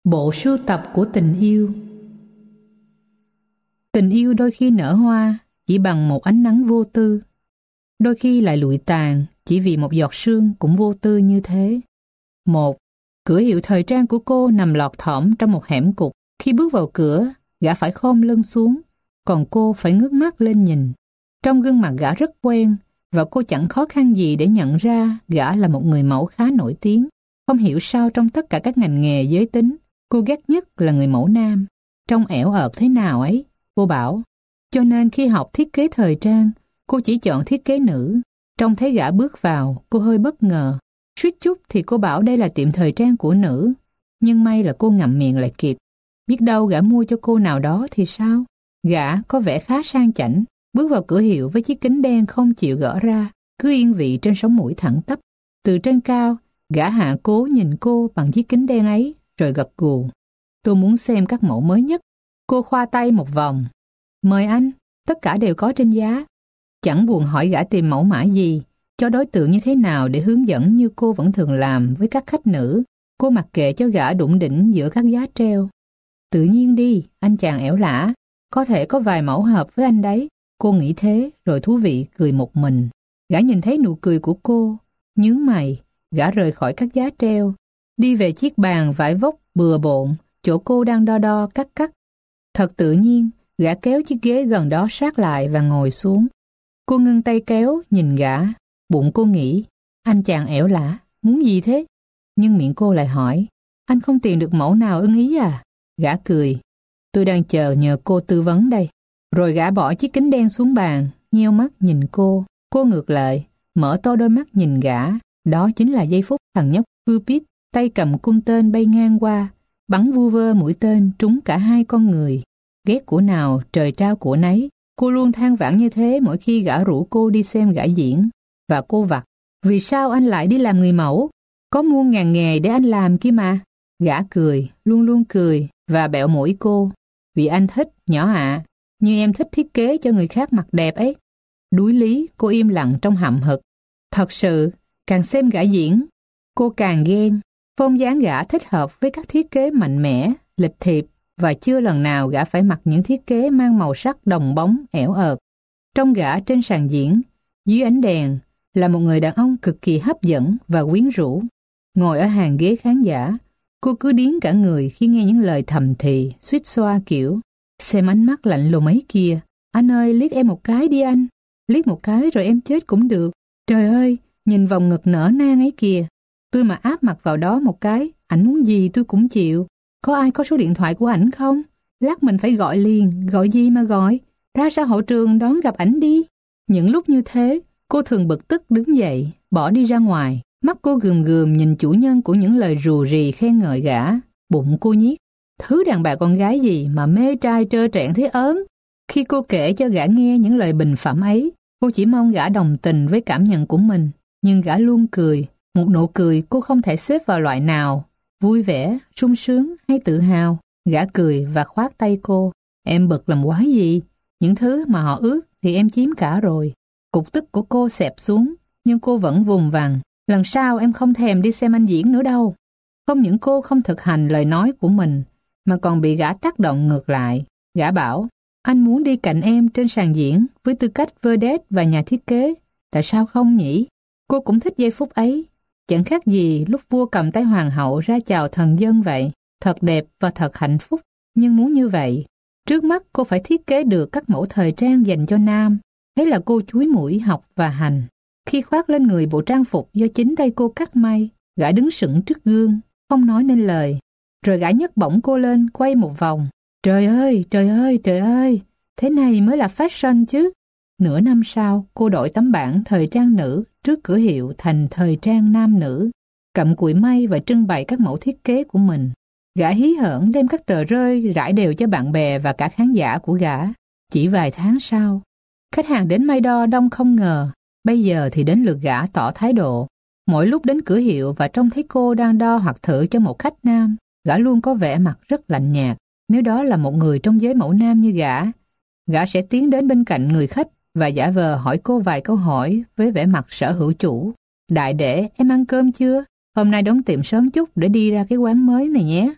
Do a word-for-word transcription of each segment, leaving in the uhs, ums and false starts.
Bộ sưu tập của tình yêu. Tình yêu đôi khi nở hoa chỉ bằng một ánh nắng vô tư, đôi khi lại lụi tàn chỉ vì một giọt sương cũng vô tư như thế. Một, cửa hiệu thời trang của cô nằm lọt thỏm trong một hẻm cụt. Khi bước vào cửa, gã phải khom lưng xuống, còn cô phải ngước mắt lên nhìn. Trong gương mặt gã rất quen, và cô chẳng khó khăn gì để nhận ra gã là một người mẫu khá nổi tiếng. Không hiểu sao trong tất cả các ngành nghề giới tính, cô ghét nhất là người mẫu nam. Trông ẻo ợt thế nào ấy, cô bảo. Cho nên khi học thiết kế thời trang, cô chỉ chọn thiết kế nữ. Trông thấy gã bước vào, cô hơi bất ngờ. Suýt chút thì cô bảo đây là tiệm thời trang của nữ. Nhưng may là cô ngậm miệng lại kịp. Biết đâu gã mua cho cô nào đó thì sao? Gã có vẻ khá sang chảnh, bước vào cửa hiệu với chiếc kính đen không chịu gỡ ra, cứ yên vị trên sống mũi thẳng tắp. Từ trên cao, gã hạ cố nhìn cô bằng chiếc kính đen ấy, rồi gật gù. Tôi muốn xem các mẫu mới nhất. Cô khoa tay một vòng. Mời anh, tất cả đều có trên giá. Chẳng buồn hỏi gã tìm mẫu mã gì, cho đối tượng như thế nào để hướng dẫn như cô vẫn thường làm với các khách nữ. Cô mặc kệ cho gã đụng đỉnh giữa các giá treo. Tự nhiên đi, anh chàng ẻo lả. Có thể có vài mẫu hợp với anh đấy. Cô nghĩ thế, rồi thú vị cười một mình. Gã nhìn thấy nụ cười của cô, nhướng mày. Gã rời khỏi các giá treo, đi về chiếc bàn vải vóc bừa bộn, chỗ cô đang đo đo cắt cắt. Thật tự nhiên, gã kéo chiếc ghế gần đó sát lại và ngồi xuống. Cô ngưng tay kéo, nhìn gã. Bụng cô nghĩ, anh chàng ẻo lả, muốn gì thế? Nhưng miệng cô lại hỏi, anh không tìm được mẫu nào ưng ý à? Gã cười, tôi đang chờ nhờ cô tư vấn đây. Rồi gã bỏ chiếc kính đen xuống bàn, nheo mắt nhìn cô. Cô ngược lại, mở to đôi mắt nhìn gã. Đó chính là giây phút thằng nhóc Cupid, tay cầm cung tên bay ngang qua, bắn vu vơ mũi tên trúng cả hai con người. Ghét của nào trời trao của nấy. Cô luôn than vãn như thế mỗi khi gã rủ cô đi xem gã diễn. Và cô vặt, vì sao anh lại đi làm người mẫu? Có muôn ngàn nghề để anh làm kia mà. Gã cười, luôn luôn cười và bẹo mũi cô. Vì anh thích, nhỏ ạ, như em thích thiết kế cho người khác mặc đẹp ấy. Đuối lý, cô im lặng trong hậm hực. Thật sự, càng xem gã diễn, cô càng ghen. Phong dáng gã thích hợp với các thiết kế mạnh mẽ, lịch thiệp, và chưa lần nào gã phải mặc những thiết kế mang màu sắc đồng bóng, ẻo ợt. Trong gã trên sàn diễn, dưới ánh đèn, là một người đàn ông cực kỳ hấp dẫn và quyến rũ. Ngồi ở hàng ghế khán giả, cô cứ điếng cả người khi nghe những lời thầm thì, suýt xoa kiểu, xem ánh mắt lạnh lùng ấy kìa, anh ơi liếc em một cái đi anh, liếc một cái rồi em chết cũng được. Trời ơi, nhìn vòng ngực nở nang ấy kìa, tôi mà áp mặt vào đó một cái, ảnh muốn gì tôi cũng chịu. Có ai có số điện thoại của ảnh không? Lát mình phải gọi liền, gọi gì mà gọi, ra ra hậu trường đón gặp ảnh đi. Những lúc như thế, cô thường bực tức đứng dậy, bỏ đi ra ngoài. Mắt cô gườm gườm nhìn chủ nhân của những lời rù rì khen ngợi gã. Bụng cô nhiếc, thứ đàn bà con gái gì mà mê trai trơ trẽn thế ớn. Khi cô kể cho gã nghe những lời bình phẩm ấy, cô chỉ mong gã đồng tình với cảm nhận của mình. Nhưng gã luôn cười, một nụ cười cô không thể xếp vào loại nào, vui vẻ, sung sướng hay tự hào. Gã cười và khoát tay cô. Em bực làm quái gì? Những thứ mà họ ước thì em chiếm cả rồi. Cục tức của cô xẹp xuống, nhưng cô vẫn vùng vằng. Lần sau em không thèm đi xem anh diễn nữa đâu. Không những cô không thực hành lời nói của mình, mà còn bị gã tác động ngược lại. Gã bảo, anh muốn đi cạnh em trên sàn diễn với tư cách vedette và nhà thiết kế. Tại sao không nhỉ? Cô cũng thích giây phút ấy. Chẳng khác gì lúc vua cầm tay hoàng hậu ra chào thần dân vậy. Thật đẹp và thật hạnh phúc. Nhưng muốn như vậy, trước mắt cô phải thiết kế được các mẫu thời trang dành cho nam. Thế là cô chúi mũi học và hành. Khi khoác lên người bộ trang phục do chính tay cô cắt may, gã đứng sững trước gương, không nói nên lời. Rồi gã nhấc bổng cô lên, quay một vòng. Trời ơi, trời ơi, trời ơi, thế này mới là fashion chứ. Nửa năm sau, cô đổi tấm bảng thời trang nữ trước cửa hiệu thành thời trang nam nữ, cặm cụi may và trưng bày các mẫu thiết kế của mình. Gã hí hởn đem các tờ rơi rải đều cho bạn bè và cả khán giả của gã. Chỉ vài tháng sau, khách hàng đến may đo đông không ngờ. Bây giờ thì đến lượt gã tỏ thái độ. Mỗi lúc đến cửa hiệu và trông thấy cô đang đo hoặc thử cho một khách nam, gã luôn có vẻ mặt rất lạnh nhạt. Nếu đó là một người trong giới mẫu nam như gã, gã sẽ tiến đến bên cạnh người khách và giả vờ hỏi cô vài câu hỏi với vẻ mặt sở hữu chủ. Đại đệ, em ăn cơm chưa? Hôm nay đóng tiệm sớm chút để đi ra cái quán mới này nhé.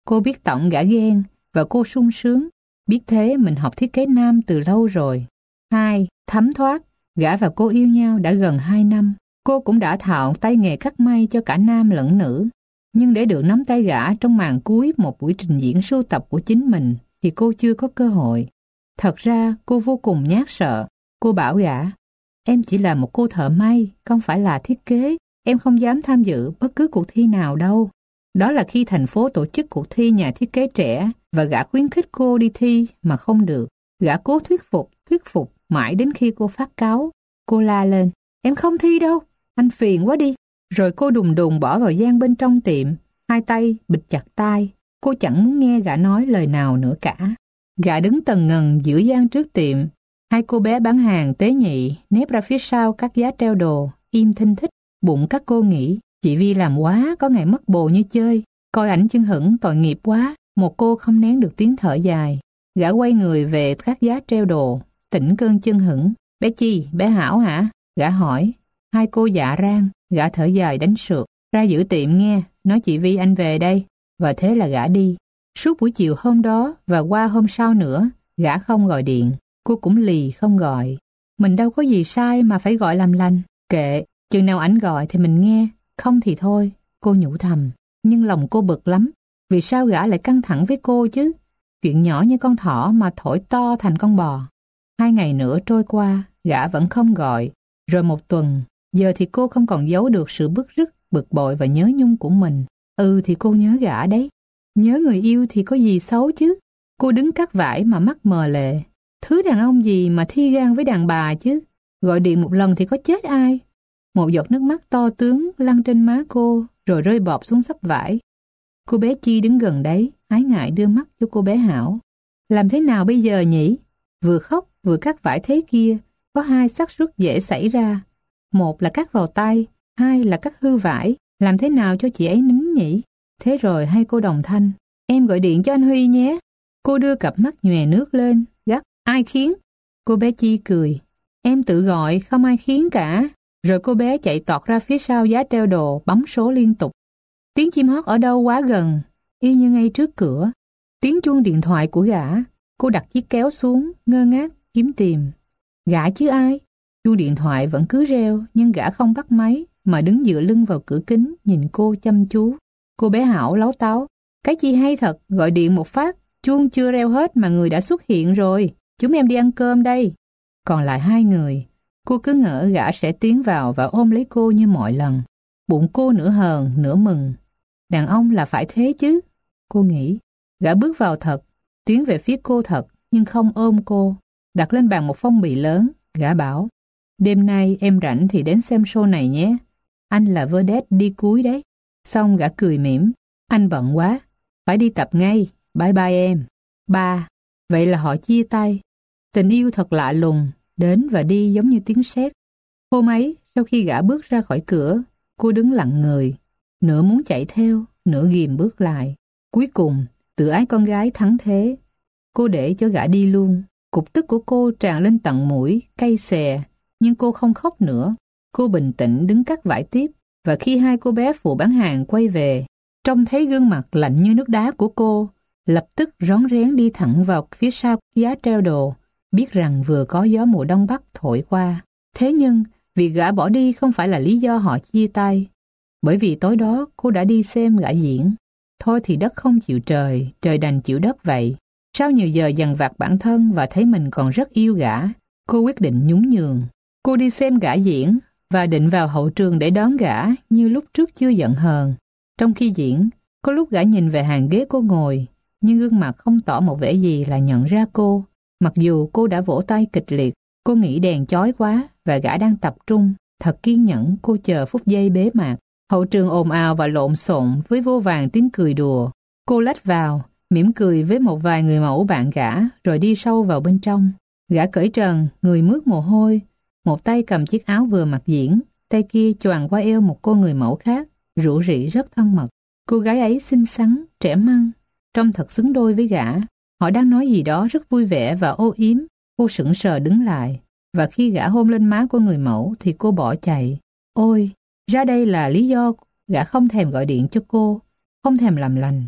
Cô biết tổng gã ghen và cô sung sướng. Biết thế mình học thiết kế nam từ lâu rồi. Hai, thấm thoát. Gã và cô yêu nhau đã gần hai năm. Cô cũng đã thạo tay nghề cắt may cho cả nam lẫn nữ. Nhưng để được nắm tay gã trong màn cuối một buổi trình diễn sưu tập của chính mình thì cô chưa có cơ hội. Thật ra cô vô cùng nhát sợ. Cô bảo gã, em chỉ là một cô thợ may, không phải là thiết kế. Em không dám tham dự bất cứ cuộc thi nào đâu. Đó là khi thành phố tổ chức cuộc thi nhà thiết kế trẻ và gã khuyến khích cô đi thi mà không được. Gã cố thuyết phục, thuyết phục mãi đến khi cô phát cáu. Cô la lên, em không thi đâu, anh phiền quá đi. Rồi cô đùng đùng bỏ vào gian bên trong tiệm, hai tay bịt chặt tai. Cô chẳng muốn nghe gã nói lời nào nữa cả. Gã đứng tần ngần giữa gian trước tiệm. Hai cô bé bán hàng tế nhị nép ra phía sau các giá treo đồ, im thinh thích. Bụng các cô nghĩ, chị Vi làm quá, có ngày mất bồ như chơi. Coi ảnh chân hững tội nghiệp quá. Một cô không nén được tiếng thở dài. Gã quay người về các giá treo đồ, tỉnh cơn chân hững. Bé Chi, bé Hảo hả? Gã hỏi. Hai cô dạ rang. Gã thở dài đánh sượt. Ra giữ tiệm nghe, nói chị Vi anh về đây. Và thế là gã đi. Suốt buổi chiều hôm đó và qua hôm sau nữa, gã không gọi điện. Cô cũng lì không gọi. Mình đâu có gì sai mà phải gọi làm lành. Kệ, chừng nào ảnh gọi thì mình nghe, không thì thôi. Cô nhủ thầm. Nhưng lòng cô bực lắm. Vì sao gã lại căng thẳng với cô chứ? Chuyện nhỏ như con thỏ mà thổi to thành con bò. Hai ngày nữa trôi qua, gã vẫn không gọi. Rồi một tuần, giờ thì cô không còn giấu được sự bức rứt, bực bội và nhớ nhung của mình. Ừ thì cô nhớ gã đấy. Nhớ người yêu thì có gì xấu chứ? Cô đứng cắt vải mà mắt mờ lệ. Thứ đàn ông gì mà thi gan với đàn bà chứ? Gọi điện một lần thì có chết ai? Một giọt nước mắt to tướng lăn trên má cô, rồi rơi bọt xuống xấp vải. Cô bé Chi đứng gần đấy, ái ngại đưa mắt cho cô bé Hảo. Làm thế nào bây giờ nhỉ? Vừa khóc vừa cắt vải thế kia, có hai xác suất dễ xảy ra. Một là cắt vào tay, hai là cắt hư vải. Làm thế nào cho chị ấy nín nhỉ? Thế rồi hai cô đồng thanh. Em gọi điện cho anh Huy nhé. Cô đưa cặp mắt nhòe nước lên, gắt. Ai khiến? Cô bé Chi cười. Em tự gọi, không ai khiến cả. Rồi cô bé chạy tọt ra phía sau giá treo đồ, bấm số liên tục. Tiếng chim hót ở đâu quá gần, y như ngay trước cửa. Tiếng chuông điện thoại của gã. Cô đặt chiếc kéo xuống, ngơ ngác, kiếm tìm. Gã chứ ai? Chuông điện thoại vẫn cứ reo, nhưng gã không bắt máy, mà đứng dựa lưng vào cửa kính, nhìn cô chăm chú. Cô bé Hảo láu táu. Cái chi hay thật, gọi điện một phát, chuông chưa reo hết mà người đã xuất hiện rồi. Chúng em đi ăn cơm đây. Còn lại hai người. Cô cứ ngỡ gã sẽ tiến vào và ôm lấy cô như mọi lần. Bụng cô nửa hờn, nửa mừng. Đàn ông là phải thế chứ. Cô nghĩ. Gã bước vào thật, tiến về phía cô thật, nhưng không ôm cô. Đặt lên bàn một phong bì lớn, gã bảo. Đêm nay em rảnh thì đến xem show này nhé. Anh là vedette đi cuối đấy. Xong gã cười mỉm. Anh bận quá, phải đi tập ngay. Bye bye em. Ba. Vậy là họ chia tay. Tình yêu thật lạ lùng, đến và đi giống như tiếng sét. Hôm ấy, sau khi gã bước ra khỏi cửa, cô đứng lặng người, nửa muốn chạy theo, nửa ghìm bước lại. Cuối cùng, tự ái con gái thắng thế. Cô để cho gã đi luôn. Cục tức của cô tràn lên tận mũi, cay xè, nhưng cô không khóc nữa. Cô bình tĩnh đứng cắt vải tiếp, và khi hai cô bé phụ bán hàng quay về, trông thấy gương mặt lạnh như nước đá của cô, lập tức rón rén đi thẳng vào phía sau giá treo đồ, biết rằng vừa có gió mùa đông bắc thổi qua. Thế nhưng, việc gã bỏ đi không phải là lý do họ chia tay. Bởi vì tối đó cô đã đi xem gã diễn. Thôi thì đất không chịu trời, trời đành chịu đất vậy. Sau nhiều giờ dằn vặt bản thân và thấy mình còn rất yêu gã, cô quyết định nhún nhường. Cô đi xem gã diễn và định vào hậu trường để đón gã như lúc trước chưa giận hờn. Trong khi diễn, có lúc gã nhìn về hàng ghế cô ngồi, nhưng gương mặt không tỏ một vẻ gì là nhận ra cô. Mặc dù cô đã vỗ tay kịch liệt, cô nghĩ đèn chói quá và gã đang tập trung. Thật kiên nhẫn, cô chờ phút giây bế mạc. Hậu trường ồn ào và lộn xộn với vô vàn tiếng cười đùa. Cô lách vào, mỉm cười với một vài người mẫu bạn gã, rồi đi sâu vào bên trong. Gã cởi trần, người mướt mồ hôi, một tay cầm chiếc áo vừa mặc diễn, tay kia choàng qua eo một cô người mẫu khác, rủ rỉ rất thân mật. Cô gái ấy xinh xắn, trẻ măng, trông thật xứng đôi với gã. Họ đang nói gì đó rất vui vẻ và ô yếm. Cô sững sờ đứng lại, và khi gã hôn lên má của người mẫu thì cô bỏ chạy. Ôi, ra đây là lý do gã không thèm gọi điện cho cô, không thèm làm lành.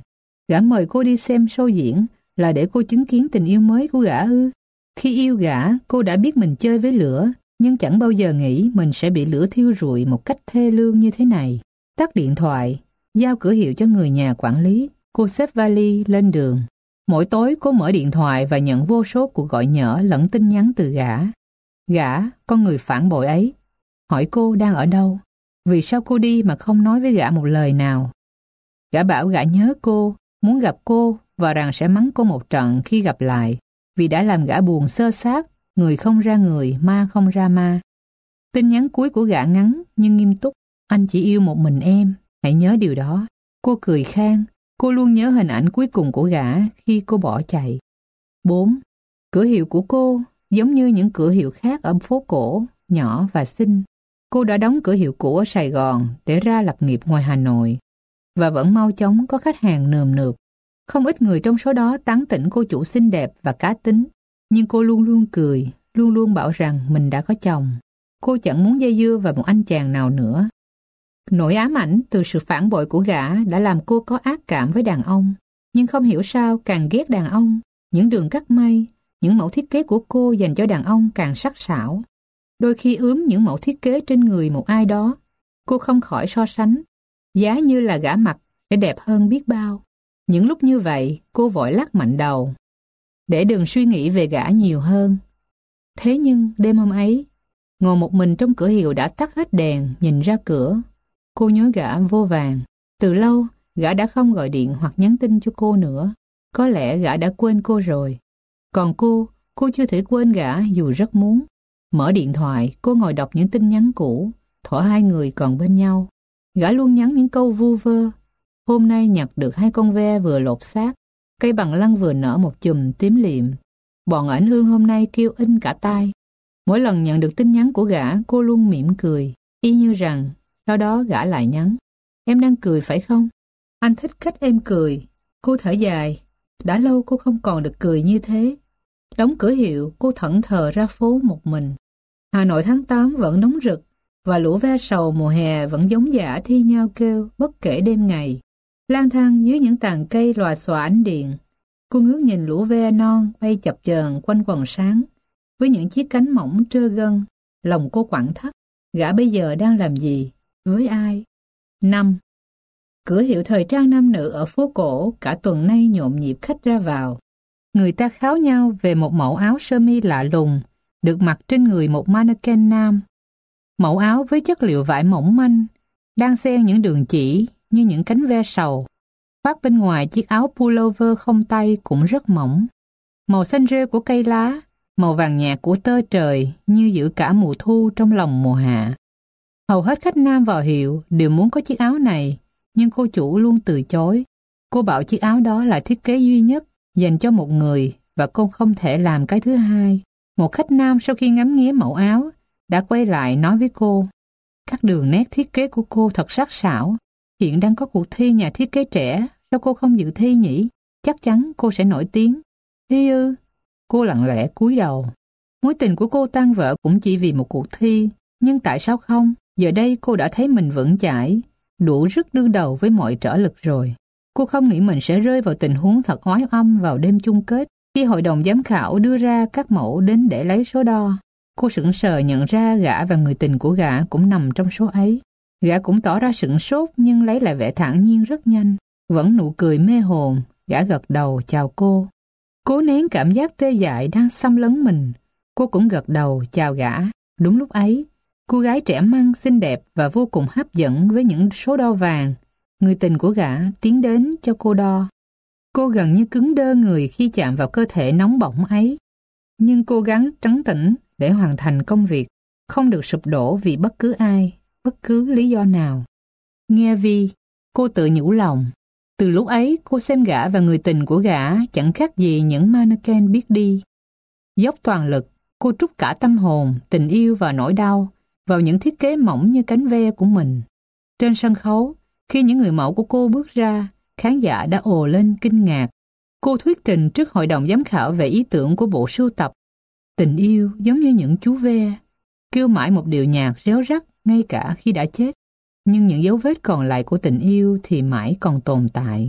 Gã mời cô đi xem show diễn là để cô chứng kiến tình yêu mới của gã ư? Khi yêu gã, cô đã biết mình chơi với lửa, nhưng chẳng bao giờ nghĩ mình sẽ bị lửa thiêu rụi một cách thê lương như thế này. Tắt điện thoại, giao cửa hiệu cho người nhà quản lý, cô xếp vali lên đường. Mỗi tối cô mở điện thoại và nhận vô số cuộc gọi nhỡ lẫn tin nhắn từ gã. Gã, con người phản bội ấy, hỏi cô đang ở đâu, vì sao cô đi mà không nói với gã một lời nào. Gã bảo gã nhớ cô, muốn gặp cô và rằng sẽ mắng cô một trận khi gặp lại, vì đã làm gã buồn xơ xác, người không ra người, ma không ra ma. Tin nhắn cuối của gã ngắn nhưng nghiêm túc. Anh chỉ yêu một mình em, hãy nhớ điều đó. Cô cười khan, cô luôn nhớ hình ảnh cuối cùng của gã khi cô bỏ chạy. bốn. Cửa hiệu của cô giống như những cửa hiệu khác ở phố cổ, nhỏ và xinh. Cô đã đóng cửa hiệu cũ ở Sài Gòn để ra lập nghiệp ngoài Hà Nội, và vẫn mau chóng có khách hàng nườm nượp. Không ít người trong số đó tán tỉnh cô chủ xinh đẹp và cá tính, nhưng cô luôn luôn cười, luôn luôn bảo rằng mình đã có chồng. Cô chẳng muốn dây dưa vào một anh chàng nào nữa. Nỗi ám ảnh từ sự phản bội của gã đã làm cô có ác cảm với đàn ông, nhưng không hiểu sao càng ghét đàn ông, những đường cắt may, những mẫu thiết kế của cô dành cho đàn ông càng sắc sảo. Đôi khi ướm những mẫu thiết kế trên người một ai đó, cô không khỏi so sánh, giá như là gã mặc sẽ đẹp hơn biết bao. Những lúc như vậy, cô vội lắc mạnh đầu, để đừng suy nghĩ về gã nhiều hơn. Thế nhưng đêm hôm ấy, ngồi một mình trong cửa hiệu đã tắt hết đèn, nhìn ra cửa, cô nhớ gã vô vàn. Từ lâu, gã đã không gọi điện hoặc nhắn tin cho cô nữa. Có lẽ gã đã quên cô rồi. Còn cô, cô chưa thể quên gã dù rất muốn. Mở điện thoại, cô ngồi đọc những tin nhắn cũ, thuở hai người còn bên nhau. Gã luôn nhắn những câu vu vơ. Hôm nay nhặt được hai con ve vừa lột xác, cây bằng lăng vừa nở một chùm tím liệm. Bọn ảnh ương hôm nay kêu in cả tai. Mỗi lần nhận được tin nhắn của gã, cô luôn mỉm cười, y như rằng, sau đó gã lại nhắn, em đang cười phải không? Anh thích cách em cười. Cô thở dài, đã lâu cô không còn được cười như thế. Đóng cửa hiệu, cô thẫn thờ ra phố một mình. Hà Nội tháng tám vẫn nóng rực, và lũ ve sầu mùa hè vẫn giống dã thi nhau kêu bất kể đêm ngày. Lang thang dưới những tàn cây lòa xòa ánh điện, cô ngước nhìn lũ ve non bay chập chờn quanh quần sáng, với những chiếc cánh mỏng trơ gân. Lòng cô quặn thắt, gã bây giờ đang làm gì, với ai? năm. Cửa hiệu thời trang nam nữ ở phố cổ cả tuần nay nhộn nhịp khách ra vào. Người ta kháo nhau về một mẫu áo sơ mi lạ lùng, được mặc trên người một mannequin nam. Mẫu áo với chất liệu vải mỏng manh, đang xen những đường chỉ như những cánh ve sầu. Khoác bên ngoài chiếc áo pullover không tay cũng rất mỏng. Màu xanh rêu của cây lá, màu vàng nhạt của tơ trời như giữ cả mùa thu trong lòng mùa hạ. Hầu hết khách nam vào hiệu đều muốn có chiếc áo này, nhưng cô chủ luôn từ chối. Cô bảo chiếc áo đó là thiết kế duy nhất dành cho một người và cô không thể làm cái thứ hai. Một khách nam sau khi ngắm nghía mẫu áo đã quay lại nói với cô, các đường nét thiết kế của cô thật sắc sảo. Hiện đang có cuộc thi nhà thiết kế trẻ, sao cô không dự thi nhỉ? Chắc chắn cô sẽ nổi tiếng. Thi ư? Cô lặng lẽ cúi đầu. Mối tình của cô tan vỡ cũng chỉ vì một cuộc thi, nhưng tại sao không? Giờ đây cô đã thấy mình vững chãi, đủ sức đương đầu với mọi trở lực rồi. Cô không nghĩ mình sẽ rơi vào tình huống thật oái oăm vào đêm chung kết, khi hội đồng giám khảo đưa ra các mẫu đến để lấy số đo. Cô sững sờ nhận ra gã và người tình của gã cũng nằm trong số ấy. Gã cũng tỏ ra sửng sốt nhưng lấy lại vẻ thản nhiên rất nhanh. Vẫn nụ cười mê hồn, gã gật đầu chào cô. Cố nén cảm giác tê dại đang xâm lấn mình, cô cũng gật đầu chào gã. Đúng lúc ấy, cô gái trẻ măng xinh đẹp và vô cùng hấp dẫn với những số đo vàng, người tình của gã tiến đến cho cô đo. Cô gần như cứng đơ người khi chạm vào cơ thể nóng bỏng ấy, nhưng cố gắng trấn tĩnh để hoàn thành công việc, không được sụp đổ vì bất cứ ai, bất cứ lý do nào. Nghe Vi, cô tự nhủ lòng. Từ lúc ấy, cô xem gã và người tình của gã chẳng khác gì những mannequin biết đi. Dốc toàn lực, cô trút cả tâm hồn, tình yêu và nỗi đau vào những thiết kế mỏng như cánh ve của mình. Trên sân khấu, khi những người mẫu của cô bước ra, khán giả đã ồ lên kinh ngạc. Cô thuyết trình trước hội đồng giám khảo về ý tưởng của bộ sưu tập. Tình yêu giống như những chú ve, kêu mãi một điệu nhạc réo rắt ngay cả khi đã chết. Nhưng những dấu vết còn lại của tình yêu thì mãi còn tồn tại.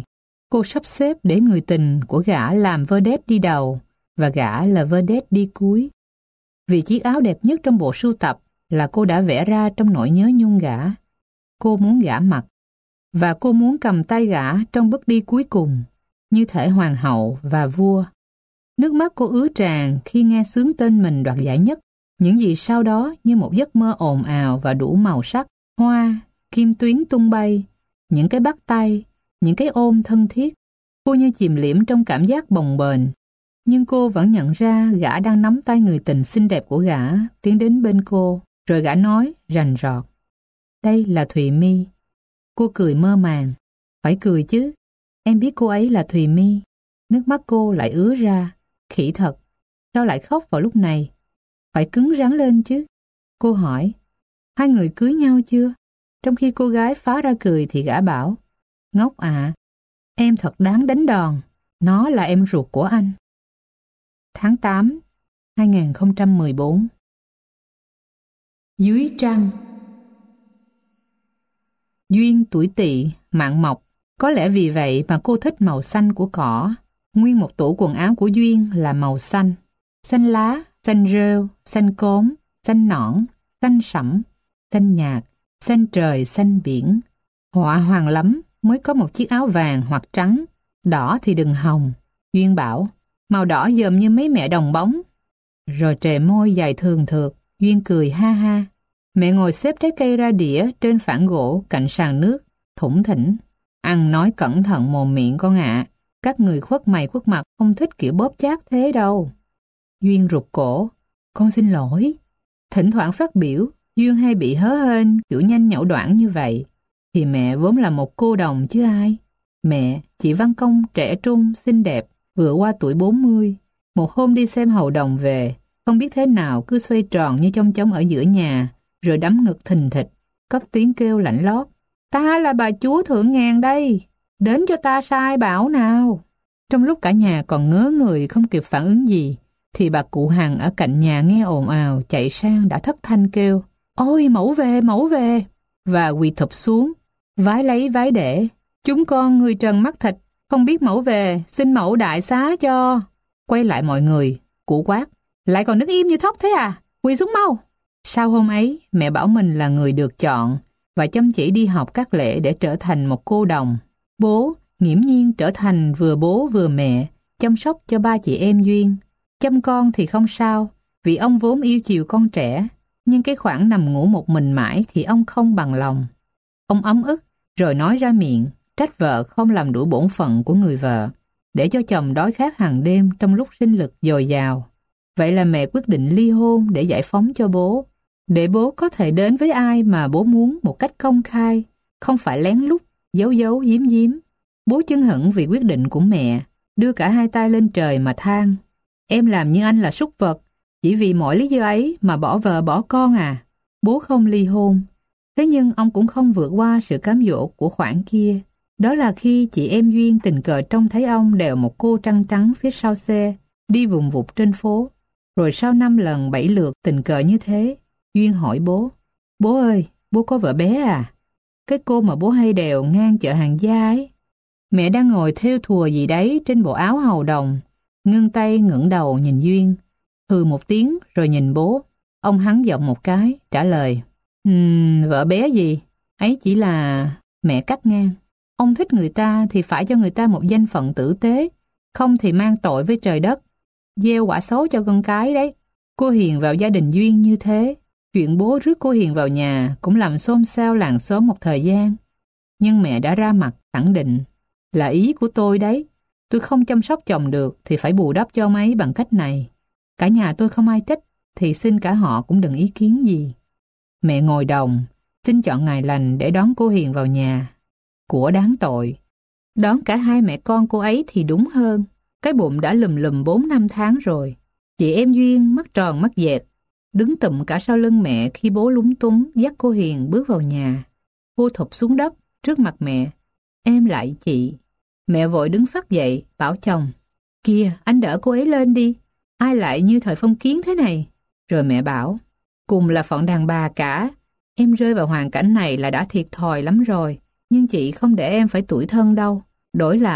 Cô sắp xếp để người tình của gã làm vedette đi đầu và gã là vedette đi cuối. Vì chiếc áo đẹp nhất trong bộ sưu tập là cô đã vẽ ra trong nỗi nhớ nhung gã. Cô muốn gã mặc, và cô muốn cầm tay gã trong bước đi cuối cùng, như thể hoàng hậu và vua. Nước mắt cô ứa tràn khi nghe xướng tên mình đoạt giải nhất. Những gì sau đó như một giấc mơ ồn ào và đủ màu sắc, hoa, kim tuyến tung bay, những cái bắt tay, những cái ôm thân thiết. Cô như chìm liễm trong cảm giác bồng bềnh. Nhưng cô vẫn nhận ra gã đang nắm tay người tình xinh đẹp của gã tiến đến bên cô, rồi gã nói rành rọt: "Đây là Thùy My." Cô cười mơ màng. Phải cười chứ, em biết cô ấy là Thùy My. Nước mắt cô lại ứa ra. Khỉ thật, sao lại khóc vào lúc này? Phải cứng rắn lên chứ. Cô hỏi: "Hai người cưới nhau chưa?" Trong khi cô gái phá ra cười thì gã bảo: "Ngốc ạ, em thật đáng đánh đòn. Nó là em ruột của anh." Tháng tám, hai nghìn không trăm mười bốn. Dưới trăng. Duyên tuổi Tỵ, mạng mộc. Có lẽ vì vậy mà cô thích màu xanh của cỏ. Nguyên một tủ quần áo của Duyên là màu xanh. Xanh lá, xanh rêu, xanh cốm, xanh nõn, xanh sẫm, xanh nhạt, xanh trời, xanh biển. Họa hoàng lắm mới có một chiếc áo vàng hoặc trắng, đỏ thì đừng hồng. Duyên bảo: "Màu đỏ dòm như mấy mẹ đồng bóng." Rồi trề môi dài thường thượt, Duyên cười ha ha. Mẹ ngồi xếp trái cây ra đĩa trên phản gỗ cạnh sàn nước, thủng thỉnh: "Ăn nói cẩn thận mồm miệng con ạ. À. Các người khuất mày khuất mặt không thích kiểu bóp chát thế đâu." Duyên rụt cổ: "Con xin lỗi." Thỉnh thoảng phát biểu, Duyên hay bị hớ hênh kiểu nhanh nhẩu đoảng như vậy. Thì mẹ vốn là một cô đồng chứ ai. Mẹ, chị văn công trẻ trung, xinh đẹp, vừa qua tuổi bốn mươi. Một hôm đi xem hầu đồng về, không biết thế nào cứ xoay tròn như chong chóng ở giữa nhà, rồi đấm ngực thình thịch, cất tiếng kêu lạnh lót: "Ta là bà chúa thượng ngàn đây, đến cho ta sai bảo nào." Trong lúc cả nhà còn ngớ người không kịp phản ứng gì, thì bà cụ Hằng ở cạnh nhà nghe ồn ào chạy sang đã thất thanh kêu: "Ôi mẫu về, mẫu về!" Và quỳ thụp xuống, vái lấy vái để: "Chúng con người trần mắt thịt, không biết mẫu về, xin mẫu đại xá cho." Quay lại mọi người, cụ quát: "Lại còn đứng im như thóc thế à? Quỳ xuống mau!" Sau hôm ấy, mẹ bảo mình là người được chọn và chăm chỉ đi học các lễ để trở thành một cô đồng. Bố nghiễm nhiên trở thành vừa bố vừa mẹ, chăm sóc cho ba chị em Duyên. Chăm con thì không sao, vì ông vốn yêu chiều con trẻ, nhưng cái khoản nằm ngủ một mình mãi thì ông không bằng lòng. Ông ấm ức, rồi nói ra miệng, trách vợ không làm đủ bổn phận của người vợ, để cho chồng đói khát hàng đêm trong lúc sinh lực dồi dào. Vậy là mẹ quyết định ly hôn để giải phóng cho bố, để bố có thể đến với ai mà bố muốn một cách công khai, không phải lén lút, giấu giấu giếm giếm. Bố chưng hửng vì quyết định của mẹ, đưa cả hai tay lên trời mà than: "Em làm như anh là súc vật, chỉ vì mỗi lý do ấy mà bỏ vợ bỏ con à." Bố không ly hôn. Thế nhưng ông cũng không vượt qua sự cám dỗ của khoản kia. Đó là khi chị em Duyên tình cờ trông thấy ông đèo một cô trăng trắng phía sau xe, đi vùng vụt trên phố. Rồi sau năm lần bảy lượt tình cờ như thế, Duyên hỏi bố: "Bố ơi, bố có vợ bé à? Cái cô mà bố hay đèo ngang chợ hàng gia ấy." Mẹ đang ngồi thêu thùa gì đấy trên bộ áo hầu đồng, ngưng tay ngẩng đầu nhìn Duyên, hừ một tiếng rồi nhìn bố. Ông hắng giọng một cái, trả lời: um, "Vợ bé gì? Ấy chỉ là..." Mẹ cắt ngang: "Ông thích người ta thì phải cho người ta một danh phận tử tế, không thì mang tội với trời đất. Gieo quả xấu cho con cái đấy." Cô Hiền vào gia đình Duyên như thế. Chuyện bố rước cô Hiền vào nhà cũng làm xôn xao làng xóm một thời gian. Nhưng mẹ đã ra mặt khẳng định: "Là ý của tôi đấy. Tôi không chăm sóc chồng được thì phải bù đắp cho ông ấy bằng cách này. Cả nhà tôi không ai trách, thì xin cả họ cũng đừng ý kiến gì." Mẹ ngồi đồng, xin chọn ngày lành để đón cô Hiền vào nhà. Của đáng tội. Đón cả hai mẹ con cô ấy thì đúng hơn. Cái bụng đã lùm lùm bốn năm tháng rồi. Chị em Duyên mắt tròn mắt dẹt, đứng tụm cả sau lưng mẹ khi bố lúng túng dắt cô Hiền bước vào nhà. Cô thụp xuống đất trước mặt mẹ: "Em lại chị." Mẹ vội đứng phắt dậy, bảo chồng: "Kìa, anh đỡ cô ấy lên đi. Ai lại như thời phong kiến thế này?" Rồi mẹ bảo: "Cùng là phận đàn bà cả. Em rơi vào hoàn cảnh này là đã thiệt thòi lắm rồi. Nhưng chị không để em phải tủi thân đâu. Đổi lại,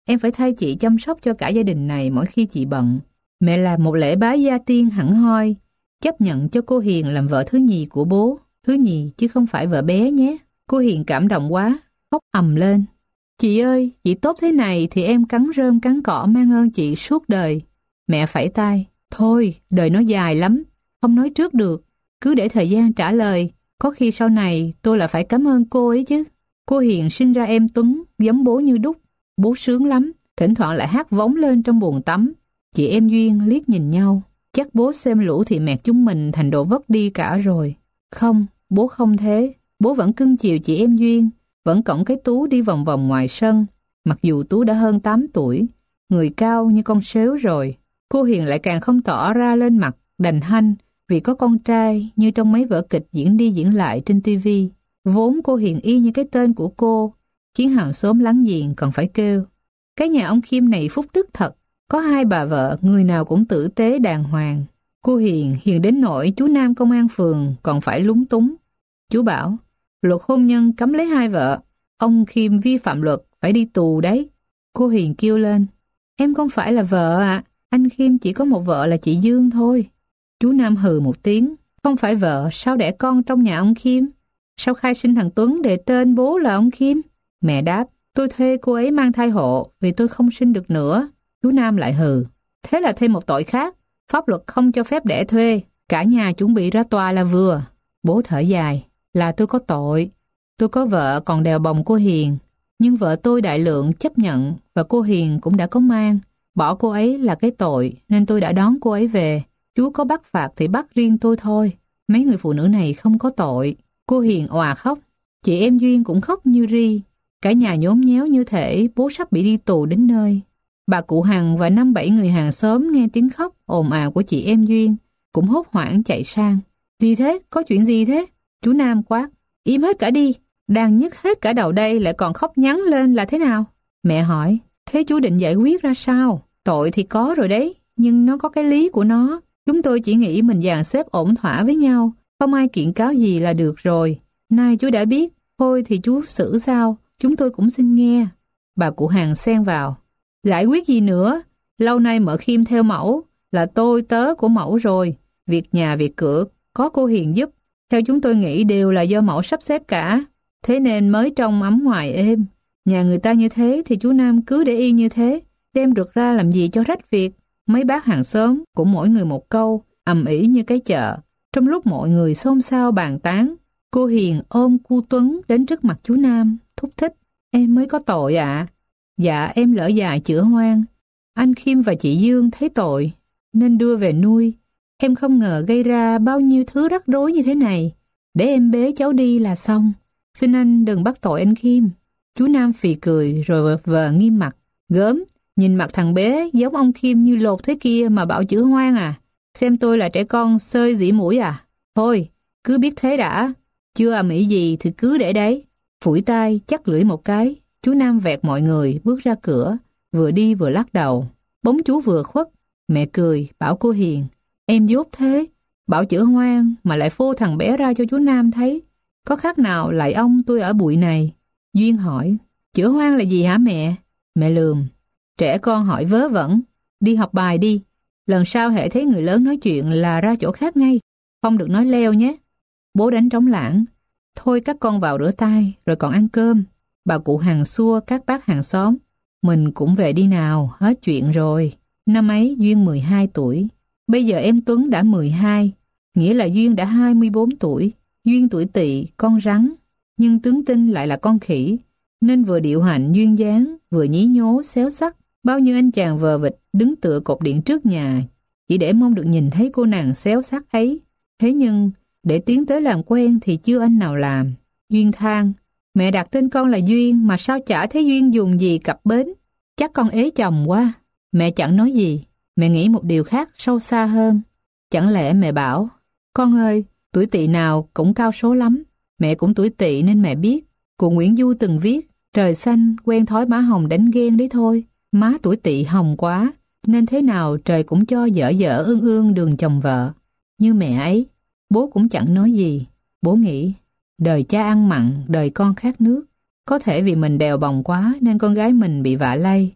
Em phải thay chị chăm sóc cho cả gia đình này mỗi khi chị bận. Mẹ làm một lễ bái gia tiên hẳn hoi, chấp nhận cho cô Hiền làm vợ thứ nhì của bố. Thứ nhì chứ không phải vợ bé nhé. Cô Hiền cảm động quá, khóc ầm lên. Chị ơi, chị tốt thế này thì em cắn rơm cắn cỏ mang ơn chị suốt đời. Mẹ phẩy tay. Thôi, đời nó dài lắm, không nói trước được. Cứ để thời gian trả lời, có khi sau này tôi lại phải cảm ơn cô ấy chứ. Cô Hiền sinh ra em Tuấn, giống bố như đúc. Bố sướng lắm, thỉnh thoảng lại hát vống lên trong bồn tắm. Chị em Duyên liếc nhìn nhau. Chắc bố xem lũ thị mẹ chúng mình thành đồ vất đi cả rồi. Không, bố không thế. Bố vẫn cưng chiều chị em Duyên, vẫn cõng cái Tú đi vòng vòng ngoài sân. Mặc dù Tú đã hơn tám tuổi, người cao như con sếu rồi. Cô Hiền lại càng không tỏ ra lên mặt đành hanh vì có con trai như trong mấy vở kịch diễn đi diễn lại trên tivi. Vốn cô Hiền y như cái tên của cô, khiến hàng xóm láng giềng còn phải kêu. Cái nhà ông Khiêm này phúc đức thật, có hai bà vợ, người nào cũng tử tế đàng hoàng. Cô Hiền hiền đến nỗi chú Nam công an phường còn phải lúng túng. Chú bảo, luật hôn nhân cấm lấy hai vợ, ông Khiêm vi phạm luật, phải đi tù đấy. Cô Hiền kêu lên, em không phải là vợ ạ, à. Anh Khiêm chỉ có một vợ là chị Dương thôi. Chú Nam hừ một tiếng, không phải vợ, sao đẻ con trong nhà ông Khiêm? Sao khai sinh thằng Tuấn để tên bố là ông Khiêm? Mẹ đáp, tôi thuê cô ấy mang thai hộ vì tôi không sinh được nữa. Chú Nam lại hừ, thế là thêm một tội khác, pháp luật không cho phép đẻ thuê, cả nhà chuẩn bị ra tòa là vừa. Bố thở dài, là tôi có tội, tôi có vợ còn đèo bồng cô Hiền, nhưng vợ tôi đại lượng chấp nhận và cô Hiền cũng đã có mang, bỏ cô ấy là cái tội nên tôi đã đón cô ấy về. Chú có bắt phạt thì bắt riêng tôi thôi, mấy người phụ nữ này không có tội. Cô Hiền òa khóc, chị em Duyên cũng khóc như ri, cả nhà nhốn nhéo như thể bố sắp bị đi tù đến nơi. Bà cụ Hằng và năm bảy người hàng xóm nghe tiếng khóc ồn ào của chị em Duyên cũng hốt hoảng chạy sang. Gì thế? Có chuyện gì thế? Chú Nam quát, im hết cả đi, đang nhức hết cả đầu đây lại còn khóc nhắn lên là thế nào? Mẹ hỏi, thế chú định giải quyết ra sao? Tội thì có rồi đấy, nhưng nó có cái lý của nó. Chúng tôi chỉ nghĩ mình dàn xếp ổn thỏa với nhau, không ai kiện cáo gì là được rồi. Nay chú đã biết, thôi thì chú xử sao, chúng tôi cũng xin nghe. Bà cụ Hằng xen vào, giải quyết gì nữa? Lâu nay mợ Khiêm theo mẫu, là tôi tớ của mẫu rồi. Việc nhà việc cửa có cô Hiền giúp, theo chúng tôi nghĩ đều là do mẫu sắp xếp cả. Thế nên mới trong ấm ngoài êm. Nhà người ta như thế thì chú Nam cứ để yên như thế, đem được ra làm gì cho rách việc. Mấy bác hàng xóm cũng mỗi người một câu, ầm ĩ như cái chợ. Trong lúc mọi người xôn xao bàn tán, cô Hiền ôm cu Tuấn đến trước mặt chú Nam, thúc thích. Em mới có tội ạ. À. Dạ em lỡ dài chữa hoang. Anh Khiêm và chị Dương thấy tội, nên đưa về nuôi. Em không ngờ gây ra bao nhiêu thứ rắc rối như thế này. Để em bế cháu đi là xong. Xin anh đừng bắt tội anh Khiêm. Chú Nam phì cười rồi vờ nghiêm mặt. Gớm, nhìn mặt thằng bé giống ông Khiêm như lột thế kia mà bảo chữa hoang à? Xem tôi là trẻ con xơi dĩ mũi à? Thôi, cứ biết thế đã. Chưa ầm ĩ gì thì cứ để đấy. Phủi tay, chắc lưỡi một cái. Chú Nam vẹt mọi người bước ra cửa, vừa đi vừa lắc đầu. Bóng chú vừa khuất. Mẹ cười, bảo cô Hiền. Em dốt thế, bảo chữa hoang mà lại phô thằng bé ra cho chú Nam thấy. Có khác nào lại ông tôi ở bụi này? Duyên hỏi, chữa hoang là gì hả mẹ? Mẹ lườm, trẻ con hỏi vớ vẩn. Đi học bài đi, lần sau hễ thấy người lớn nói chuyện là ra chỗ khác ngay, không được nói leo nhé. Bố đánh trống lãng, thôi các con vào rửa tay rồi còn ăn cơm. Bà cụ Hằng xua các bác hàng xóm, mình cũng về đi nào, hết chuyện rồi. Năm ấy Duyên mười hai tuổi, bây giờ em Tuấn đã mười hai, nghĩa là Duyên đã hai mươi bốn tuổi. Duyên tuổi Tỵ, con rắn, nhưng tướng tinh lại là con khỉ, nên vừa điệu hạnh duyên dáng, vừa nhí nhố xéo sắc. Bao nhiêu anh chàng vờ vịt đứng tựa cột điện trước nhà, chỉ để mong được nhìn thấy cô nàng xéo sắc ấy. Thế nhưng, để tiến tới làm quen thì chưa anh nào làm. Duyên than, mẹ đặt tên con là Duyên mà sao chả thấy Duyên dùng gì cặp bến. Chắc con ế chồng quá. Mẹ chẳng nói gì, mẹ nghĩ một điều khác sâu xa hơn. Chẳng lẽ mẹ bảo, con ơi, tuổi Tỵ nào cũng cao số lắm. Mẹ cũng tuổi Tỵ nên mẹ biết. Cụ Nguyễn Du từng viết, trời xanh quen thói má hồng đánh ghen đấy thôi. Má tuổi Tỵ hồng quá, nên thế nào trời cũng cho dở dở ương ương đường chồng vợ. Như mẹ ấy, bố cũng chẳng nói gì. Bố nghĩ, đời cha ăn mặn, đời con khát nước. Có thể vì mình đèo bồng quá nên con gái mình bị vạ lây.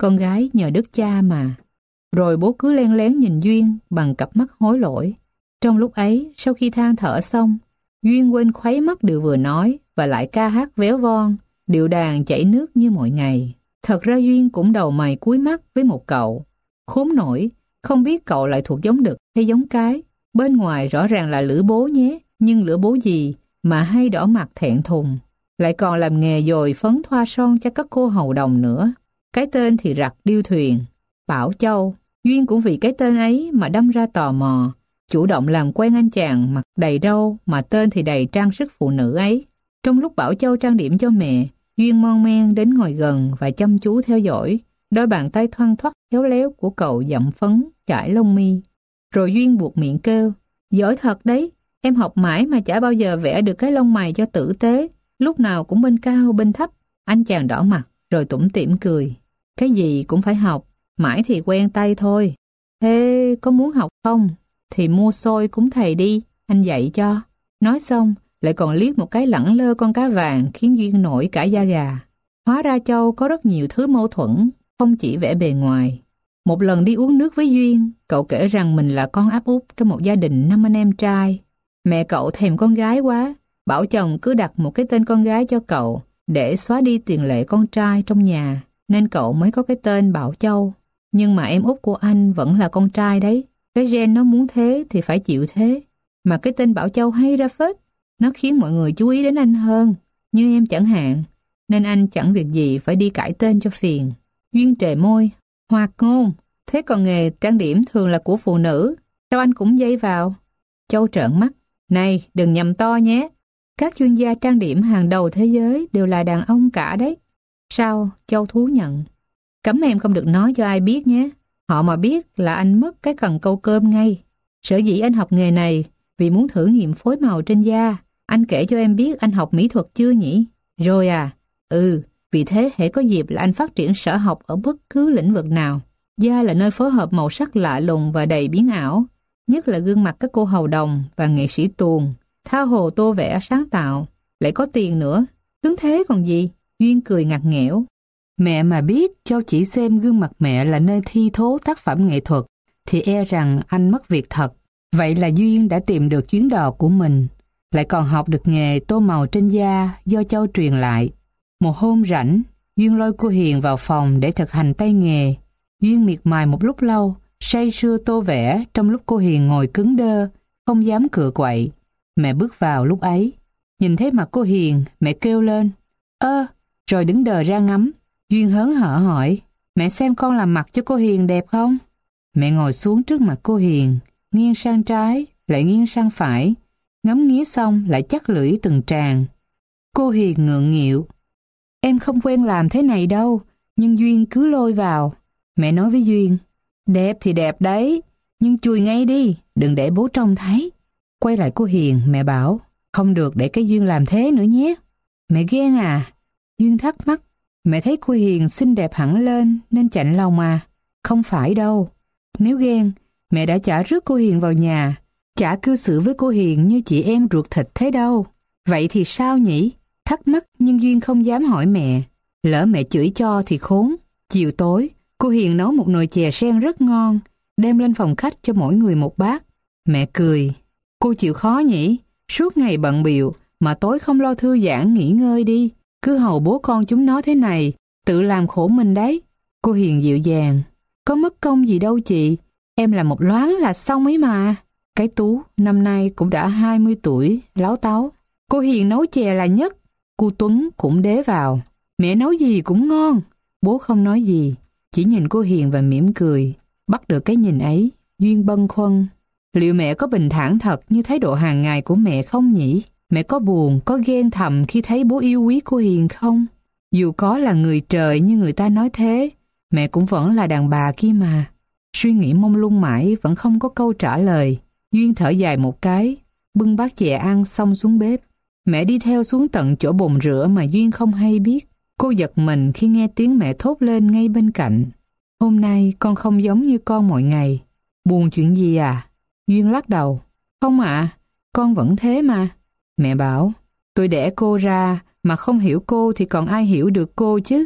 con gái nhờ đức cha mà. Rồi bố cứ len lén nhìn Duyên bằng cặp mắt hối lỗi. Trong lúc ấy, sau khi than thở xong, Duyên quên khuấy mất điều vừa nói và lại ca hát véo von, điệu đàn chảy nước như mọi ngày. Thật ra Duyên cũng đầu mày cúi mắt với một cậu. Khốn nổi, không biết cậu lại thuộc giống đực hay giống cái. Bên ngoài rõ ràng là lữ bố nhé, nhưng lữ bố gì mà hay đỏ mặt thẹn thùng. Lại còn làm nghề dồi phấn thoa son cho các cô hầu đồng nữa. Cái tên thì rặt điêu thuyền, Bảo Châu. Duyên cũng vì cái tên ấy mà đâm ra tò mò, chủ động làm quen anh chàng mặt đầy râu mà tên thì đầy trang sức phụ nữ ấy. Trong lúc Bảo Châu trang điểm cho mẹ, Duyên mon men đến ngồi gần và chăm chú theo dõi đôi bàn tay thoăn thoắt khéo léo của cậu dặm phấn chải lông mi. Rồi Duyên buột miệng kêu, giỏi thật đấy, em học mãi mà chả bao giờ vẽ được cái lông mày cho tử tế, lúc nào cũng bên cao bên thấp. Anh chàng đỏ mặt rồi tủm tỉm cười, cái gì cũng phải học, mãi thì quen tay thôi. Thế có muốn học không? Thì mua xôi cúng thầy đi, anh dạy cho. Nói xong, lại còn liếc một cái lẳng lơ con cá vàng khiến Duyên nổi cả da gà. Hóa ra Châu có rất nhiều thứ mâu thuẫn, không chỉ vẻ bề ngoài. Một lần đi uống nước với Duyên, cậu kể rằng mình là con áp út trong một gia đình năm anh em trai. Mẹ cậu thèm con gái quá, bảo chồng cứ đặt một cái tên con gái cho cậu để xóa đi tiền lệ con trai trong nhà, nên cậu mới có cái tên Bảo Châu. Nhưng mà em út của anh vẫn là con trai đấy. Cái gen nó muốn thế thì phải chịu thế. Mà cái tên Bảo Châu hay ra phết. Nó khiến mọi người chú ý đến anh hơn, như em chẳng hạn. Nên anh chẳng việc gì phải đi cải tên cho phiền. Duyên trề môi, hoạt ngôn. Thế còn nghề trang điểm thường là của phụ nữ, sao anh cũng dây vào? Châu trợn mắt. Này, đừng nhầm to nhé. Các chuyên gia trang điểm hàng đầu thế giới đều là đàn ông cả đấy. Sao? Châu thú nhận. Cấm em không được nói cho ai biết nhé. Họ mà biết là anh mất cái cần câu cơm ngay. Sở dĩ anh học nghề này vì muốn thử nghiệm phối màu trên da. Anh kể cho em biết anh học mỹ thuật chưa nhỉ? Rồi à? Ừ, vì thế hễ có dịp là anh phát triển sở học ở bất cứ lĩnh vực nào. Da là nơi phối hợp màu sắc lạ lùng và đầy biến ảo. Nhất là gương mặt các cô hầu đồng và nghệ sĩ tuồng. Tha hồ tô vẽ sáng tạo. Lại có tiền nữa. Đứng thế còn gì? Duyên cười ngặt nghẽo. Mẹ mà biết Châu chỉ xem gương mặt mẹ là nơi thi thố tác phẩm nghệ thuật thì e rằng anh mất việc thật. Vậy là Duyên đã tìm được chuyến đò của mình, lại còn học được nghề tô màu trên da do Châu truyền lại. Một hôm rảnh, Duyên lôi cô Hiền vào phòng để thực hành tay nghề. Duyên miệt mài một lúc lâu, say sưa tô vẽ trong lúc cô Hiền ngồi cứng đơ, không dám cựa quậy. Mẹ bước vào lúc ấy, nhìn thấy mặt cô Hiền, mẹ kêu lên, ơ, rồi đứng đờ ra ngắm. Duyên hớn hở hỏi, mẹ xem con làm mặt cho cô Hiền đẹp không? Mẹ ngồi xuống trước mặt cô Hiền, nghiêng sang trái, lại nghiêng sang phải, ngắm nghía xong lại chắc lưỡi từng tràng. Cô Hiền ngượng nghịu, em không quen làm thế này đâu, nhưng Duyên cứ lôi vào. Mẹ nói với Duyên, đẹp thì đẹp đấy, nhưng chùi ngay đi, đừng để bố trông thấy. Quay lại cô Hiền, mẹ bảo, không được để cái Duyên làm thế nữa nhé. Mẹ ghen à? Duyên thắc mắc. Mẹ thấy cô Hiền xinh đẹp hẳn lên nên chạnh lòng à? Không phải đâu. Nếu ghen, mẹ đã chả rước cô Hiền vào nhà, chả cư xử với cô Hiền như chị em ruột thịt thế đâu. Vậy thì sao nhỉ? Thắc mắc nhưng Duyên không dám hỏi mẹ. Lỡ mẹ chửi cho thì khốn. Chiều tối, cô Hiền nấu một nồi chè sen rất ngon, đem lên phòng khách cho mỗi người một bát. Mẹ cười. Cô chịu khó nhỉ? Suốt ngày bận bịu mà tối không lo thư giãn nghỉ ngơi đi. Cứ hầu bố con chúng nó thế này, tự làm khổ mình đấy. Cô Hiền dịu dàng. Có mất công gì đâu chị, em làm một loáng là xong ấy mà. Cái Tú năm nay cũng đã hai mươi tuổi, láo táo. Cô Hiền nấu chè là nhất. Cô Tuấn cũng đế vào. Mẹ nấu gì cũng ngon. Bố không nói gì, chỉ nhìn cô Hiền và mỉm cười. Bắt được cái nhìn ấy, Duyên bâng khuâng. Liệu mẹ có bình thản thật như thái độ hàng ngày của mẹ không nhỉ? Mẹ có buồn, có ghen thầm khi thấy bố yêu quý cô Hiền không? Dù có là người trời như người ta nói thế, mẹ cũng vẫn là đàn bà kia mà. Suy nghĩ mông lung mãi vẫn không có câu trả lời. Duyên thở dài một cái, bưng bát chè ăn xong xuống bếp. Mẹ đi theo xuống tận chỗ bồn rửa mà Duyên không hay biết. Cô giật mình khi nghe tiếng mẹ thốt lên ngay bên cạnh. Hôm nay con không giống như con mọi ngày. Buồn chuyện gì à? Duyên lắc đầu. Không ạ, à, con vẫn thế mà. Mẹ bảo, tôi đẻ cô ra mà không hiểu cô thì còn ai hiểu được cô chứ.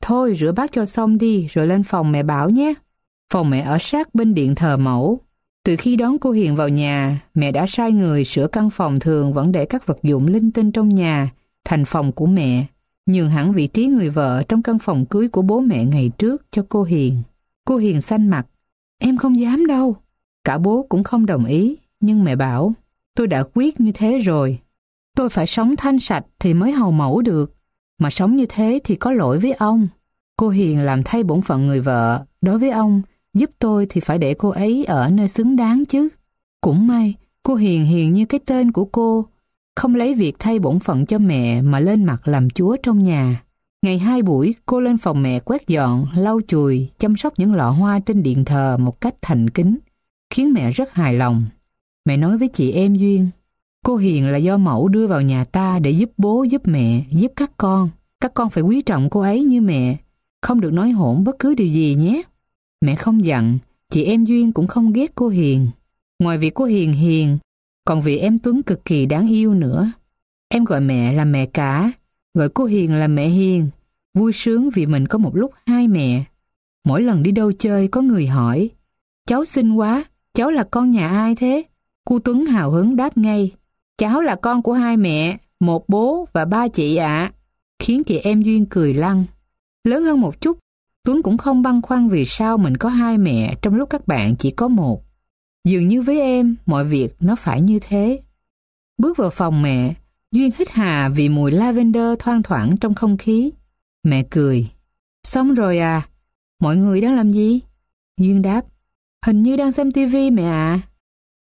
Thôi rửa bát cho xong đi rồi lên phòng mẹ Bảo nhé. Phòng mẹ ở sát bên điện thờ mẫu. Từ khi đón cô Hiền vào nhà, mẹ đã sai người sửa căn phòng thường vẫn để các vật dụng linh tinh trong nhà thành phòng của mẹ, nhường hẳn vị trí người vợ trong căn phòng cưới của bố mẹ ngày trước cho cô Hiền. Cô Hiền xanh mặt. Em không dám đâu. Cả bố cũng không đồng ý, nhưng mẹ bảo, tôi đã quyết như thế rồi. Tôi phải sống thanh sạch thì mới hầu mẫu được, mà sống như thế thì có lỗi với ông. Cô Hiền làm thay bổn phận người vợ, đối với ông, giúp tôi thì phải để cô ấy ở nơi xứng đáng chứ. Cũng may, cô Hiền hiền như cái tên của cô, không lấy việc thay bổn phận cho mẹ mà lên mặt làm chúa trong nhà. Ngày hai buổi, cô lên phòng mẹ quét dọn, lau chùi, chăm sóc những lọ hoa trên điện thờ một cách thành kính, khiến mẹ rất hài lòng. Mẹ nói với chị em Duyên, cô Hiền là do mẫu đưa vào nhà ta để giúp bố, giúp mẹ, giúp các con. Các con phải quý trọng cô ấy như mẹ, không được nói hỗn bất cứ điều gì nhé. Mẹ không giận, chị em Duyên cũng không ghét cô Hiền. Ngoài việc cô Hiền hiền, còn vì em Tuấn cực kỳ đáng yêu nữa. Em gọi mẹ là mẹ cả, gọi cô Hiền là mẹ Hiền, vui sướng vì mình có một lúc hai mẹ. Mỗi lần đi đâu chơi có người hỏi, cháu xinh quá, cháu là con nhà ai thế? Cô Tuấn hào hứng đáp ngay, cháu là con của hai mẹ, một bố và ba chị ạ. À. Khiến chị em Duyên cười lăn. Lớn hơn một chút, Tuấn cũng không băn khoăn vì sao mình có hai mẹ trong lúc các bạn chỉ có một. Dường như với em, mọi việc nó phải như thế. Bước vào phòng mẹ, Duyên hít hà vì mùi lavender thoang thoảng trong không khí. Mẹ cười. Xong rồi à? Mọi người đang làm gì? Duyên đáp. Hình như đang xem tivi mẹ ạ. À.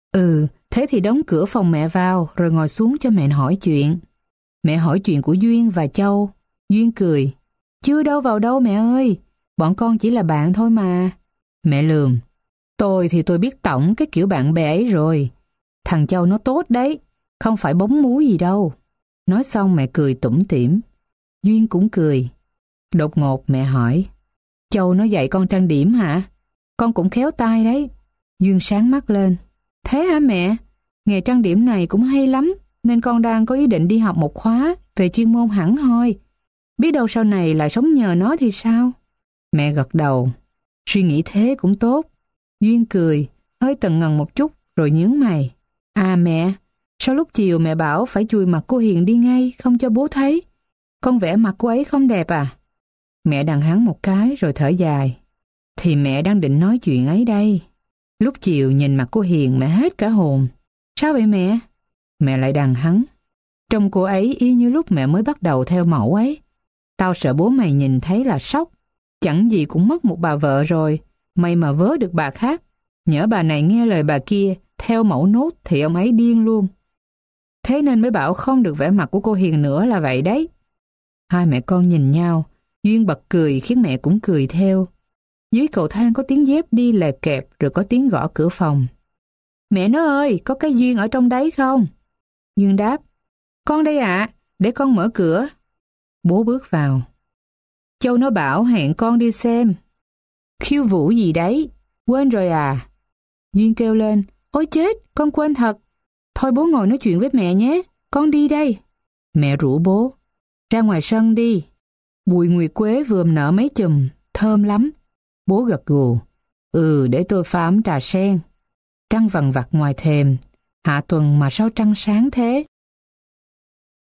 Ừ, thế thì đóng cửa phòng mẹ vào rồi ngồi xuống cho mẹ hỏi chuyện. Mẹ hỏi chuyện của Duyên và Châu. Duyên cười. Chưa đâu vào đâu mẹ ơi, bọn con chỉ là bạn thôi mà. Mẹ lườm. Tôi thì tôi biết tổng cái kiểu bạn bè ấy rồi. Thằng Châu nó tốt đấy, không phải bóng múi gì đâu. Nói xong mẹ cười tủm tỉm. Duyên cũng cười. Đột ngột mẹ hỏi, Châu nó dạy con trang điểm hả? Con cũng khéo tay đấy. Duyên sáng mắt lên. Thế hả mẹ? Nghề trang điểm này cũng hay lắm, nên con đang có ý định đi học một khóa về chuyên môn hẳn hoi. Biết đâu sau này lại sống nhờ nó thì sao? Mẹ gật đầu. Suy nghĩ thế cũng tốt. Duyên cười, hơi tần ngần một chút rồi nhướng mày. À mẹ, sao lúc chiều mẹ bảo phải chùi mặt cô Hiền đi ngay, không cho bố thấy? Con vẽ mặt cô ấy không đẹp à? Mẹ đằng hắn một cái rồi thở dài. Thì mẹ đang định nói chuyện ấy đây. Lúc chiều nhìn mặt cô Hiền mẹ hết cả hồn. Sao vậy mẹ? Mẹ lại đằng hắn. Trông cô ấy y như lúc mẹ mới bắt đầu theo mẫu ấy. Tao sợ bố mày nhìn thấy là sốc. Chẳng gì cũng mất một bà vợ rồi, may mà vớ được bà khác. Nhỡ bà này nghe lời bà kia, theo mẫu nốt thì ông ấy điên luôn. Thế nên mới bảo không được vẽ mặt của cô Hiền nữa là vậy đấy. Hai mẹ con nhìn nhau, Duyên bật cười khiến mẹ cũng cười theo. Dưới cầu thang có tiếng dép đi lẹp kẹp rồi có tiếng gõ cửa phòng. Mẹ nó ơi, có cái Duyên ở trong đấy không? Duyên đáp, con đây ạ, à, để con mở cửa. Bố bước vào. Châu nó bảo hẹn con đi xem. Khiêu vũ gì đấy, quên rồi à? Duyên kêu lên, ôi chết, con quên thật. Thôi bố ngồi nói chuyện với mẹ nhé, con đi đây. Mẹ rủ bố, ra ngoài sân đi. Bụi nguyệt quế vừa nở mấy chùm, thơm lắm. Bố gật gù, ừ để tôi pha ấm trà sen. Trăng vằn vặt ngoài thềm, hạ tuần mà sao trăng sáng thế?